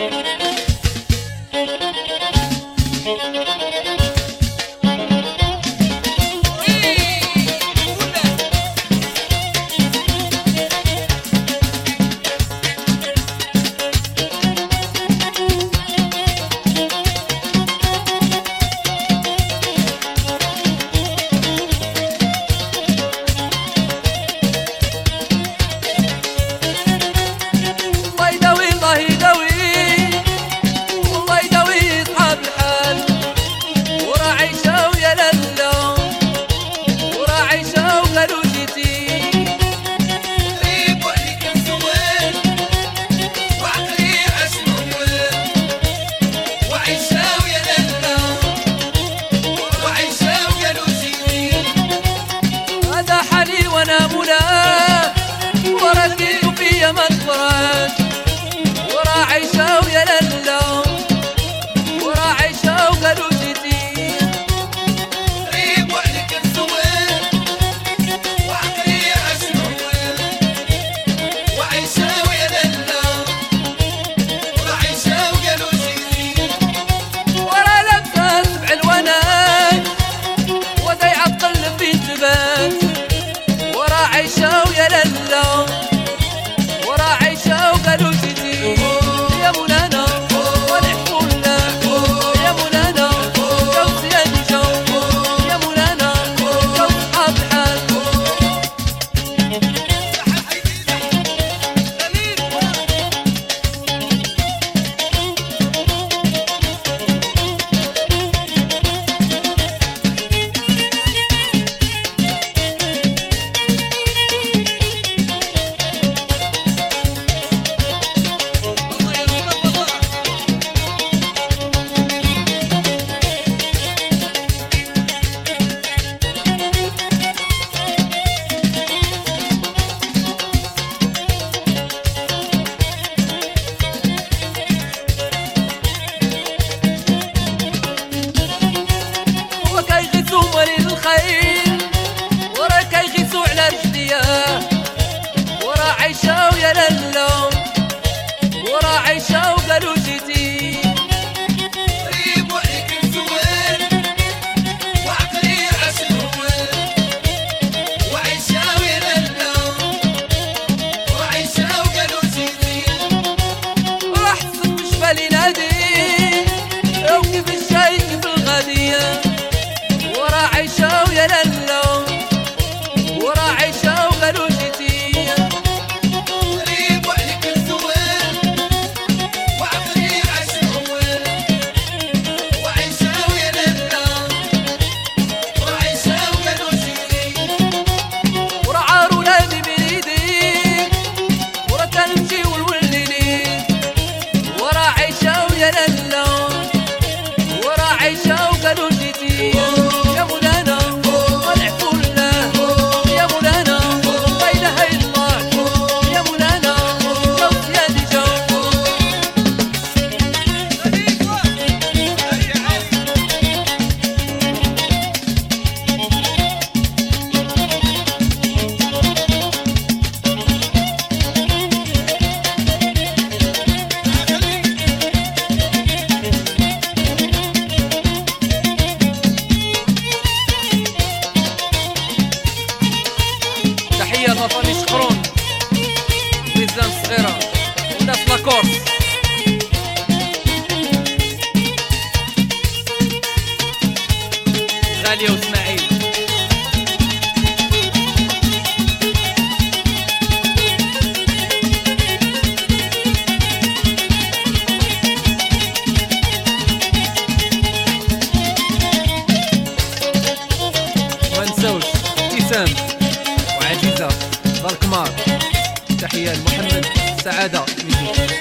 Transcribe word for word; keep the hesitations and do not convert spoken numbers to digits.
وانا مولاه ورديت في مطفرات ورا عيشه ويا لله ورا عيشه وقالوا جيتي قريب وعليك الزوين وعقلي عشنوين وعيشه ويا لله ورا عيشه وقالوا جيتي ورا لبسه سبع الونات وضيعه تقلب في انتباه عيشة ويا لله ورا عيشة وقالوا جيتي يا مولانا ونحفونا يا مولانا جوز يا نجو يا مولانا جوز أصحاب الحال الخيل ورا كيغيسوا على رجليا ورا عيشه ويا لله ورا عيشه وقالوا جيتي قريب وعليك الزوين وعقلي عشنوين وعيشه ويا لله وعيشه وقالوا جيتي راح تصب جبالي نادي وكيف الشاي كيف الغاديه ورا عيشه ويا لله ورا عيشه وقالوا جيتي قريب وعليك الزوين وعقلي عشنوين وعيشه ويا لله وعيشه وقالوا جيتي ورا عار ولادي بيدي ورا تنمشي والوليلي ورا عيشه ويا لله ورا عيشه وقالوا جيتي تحية لطني شقرون بيزان صغيرة وناس لاكورس غالية واسماعيل منسوش ابتسام وعزيزة ضركمار. تحية لمحمد سعادة.